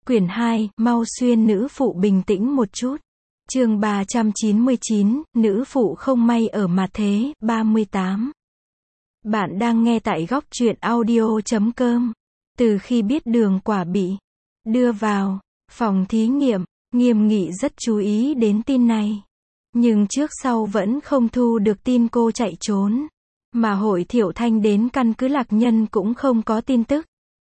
Quyển 2, mau xuyên nữ phụ bình tĩnh một chút. Chương 399, nữ phụ không may ở mặt thế, 38. Bạn đang nghe tại góc truyện audio.com. Từ khi biết đường quả bị đưa vào phòng thí nghiệm, Nghiêm Nghị rất chú ý đến tin này. Nhưng trước sau vẫn không thu được tin cô chạy trốn. Mà Hội Thiệu Thanh đến căn cứ Lạc Nhân cũng không có tin tức.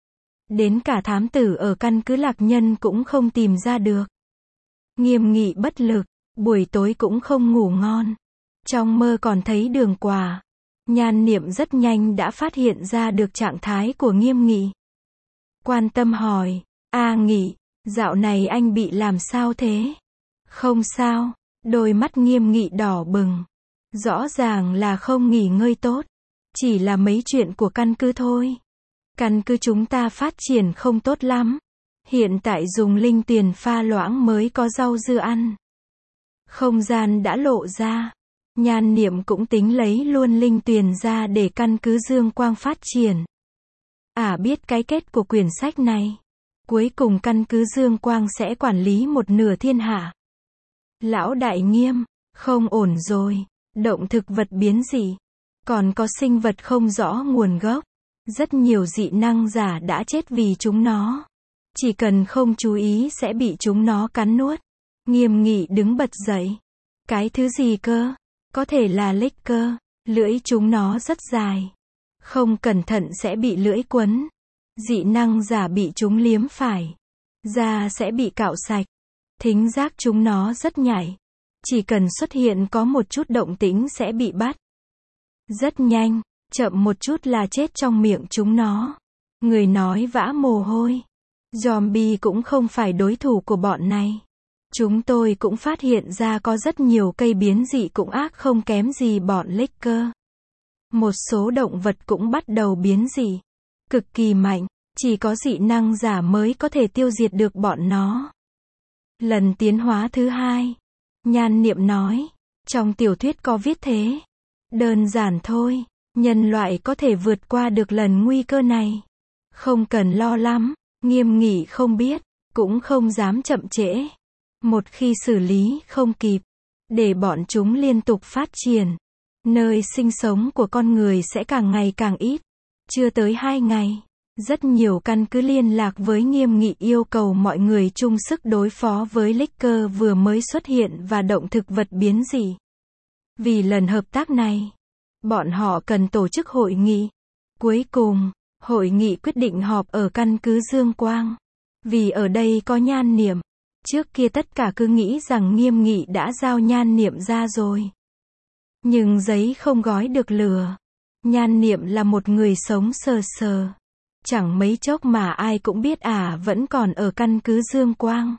Đến cả thám tử ở căn cứ Lạc Nhân cũng không tìm ra được. Nghiêm Nghị bất lực, buổi tối cũng không ngủ ngon. Trong mơ còn thấy Đường Quả. Nhan Niệm rất nhanh đã phát hiện ra được trạng thái của Nghiêm Nghị. Quan tâm hỏi, Nghị, dạo này anh bị làm sao thế? Không sao, đôi mắt Nghiêm Nghị đỏ bừng. Rõ ràng là không nghỉ ngơi tốt. Chỉ là mấy chuyện của căn cứ thôi. Căn cứ chúng ta phát triển không tốt lắm. Hiện tại dùng linh tuyền pha loãng mới có rau dưa ăn. Không gian đã lộ ra. Nhan Niệm cũng tính lấy luôn linh tuyền ra để căn cứ Dương Quang phát triển. Biết cái kết của quyển sách này. Cuối cùng căn cứ Dương Quang sẽ quản lý một nửa thiên hạ. Lão đại Nghiêm, không ổn rồi. Động thực vật biến dị. Còn có sinh vật không rõ nguồn gốc. Rất nhiều dị năng giả đã chết vì chúng nó. Chỉ cần không chú ý sẽ bị chúng nó cắn nuốt. Nghiêm Nghị đứng bật dậy. Cái thứ gì cơ? Có thể là lích cơ. Lưỡi chúng nó rất dài. Không cẩn thận sẽ bị lưỡi quấn. Dị năng giả bị chúng liếm phải. Da sẽ bị cạo sạch. Thính giác chúng nó rất nhạy. Chỉ cần xuất hiện có một chút động tĩnh sẽ bị bắt. Rất nhanh, chậm một chút là chết trong miệng chúng nó. Người nói vã mồ hôi. Zombie cũng không phải đối thủ của bọn này. Chúng tôi cũng phát hiện ra có rất nhiều cây biến dị cũng ác không kém gì bọn Licker. Một số động vật cũng bắt đầu biến dị. Cực kỳ mạnh, chỉ có dị năng giả mới có thể tiêu diệt được bọn nó. Lần tiến hóa thứ 2. Nhan Niệm nói. Trong tiểu thuyết có viết thế. Đơn giản thôi. Nhân loại có thể vượt qua được lần nguy cơ này. Không cần lo lắm. Nghiêm Nghị không biết. Cũng không dám chậm trễ. Một khi xử lý không kịp. Để bọn chúng liên tục phát triển. Nơi sinh sống của con người sẽ càng ngày càng ít. Chưa tới 2 ngày. Rất nhiều căn cứ liên lạc với Nghiêm Nghị yêu cầu mọi người chung sức đối phó với Licker vừa mới xuất hiện và động thực vật biến dị. Vì lần hợp tác này, bọn họ cần tổ chức hội nghị. Cuối cùng, hội nghị quyết định họp ở căn cứ Dương Quang. Vì ở đây có Nhan Niệm. Trước kia tất cả cứ nghĩ rằng Nghiêm Nghị đã giao Nhan Niệm ra rồi. Nhưng giấy không gói được lửa. Nhan Niệm là một người sống sờ sờ. Chẳng mấy chốc mà ai cũng biết vẫn còn ở căn cứ Dương Quang.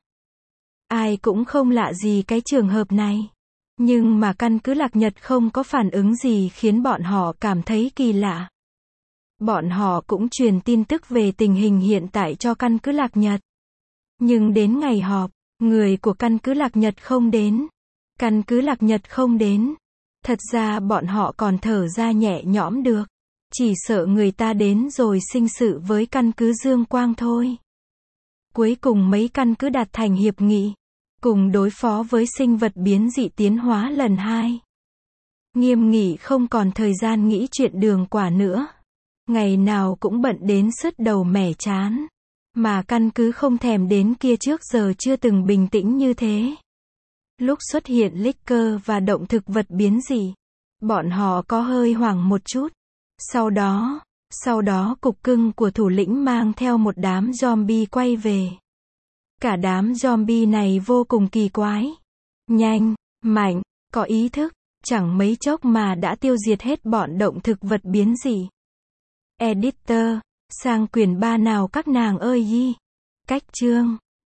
Ai cũng không lạ gì cái trường hợp này. Nhưng mà căn cứ Lạc Nhật không có phản ứng gì khiến bọn họ cảm thấy kỳ lạ. Bọn họ cũng truyền tin tức về tình hình hiện tại cho căn cứ Lạc Nhật. Nhưng đến ngày họp, người của căn cứ Lạc Nhật không đến. Căn cứ Lạc Nhật không đến. Thật ra bọn họ còn thở ra nhẹ nhõm được. Chỉ sợ người ta đến rồi sinh sự với căn cứ Dương Quang thôi. Cuối cùng mấy căn cứ đạt thành hiệp nghị. Cùng đối phó với sinh vật biến dị tiến hóa lần 2. Nghiêm Nghị không còn thời gian nghĩ chuyện Đường Quả nữa. Ngày nào cũng bận đến sứt đầu mẻ chán. Mà căn cứ không thèm đến kia trước giờ chưa từng bình tĩnh như thế. Lúc xuất hiện Licker và động thực vật biến dị, bọn họ có hơi hoảng một chút. Sau đó cục cưng của thủ lĩnh mang theo một đám zombie quay về. Cả đám zombie này vô cùng kỳ quái. Nhanh, mạnh, có ý thức, chẳng mấy chốc mà đã tiêu diệt hết bọn động thực vật biến dị. Editor, sang quyển 3 nào các nàng ơi. Cách chương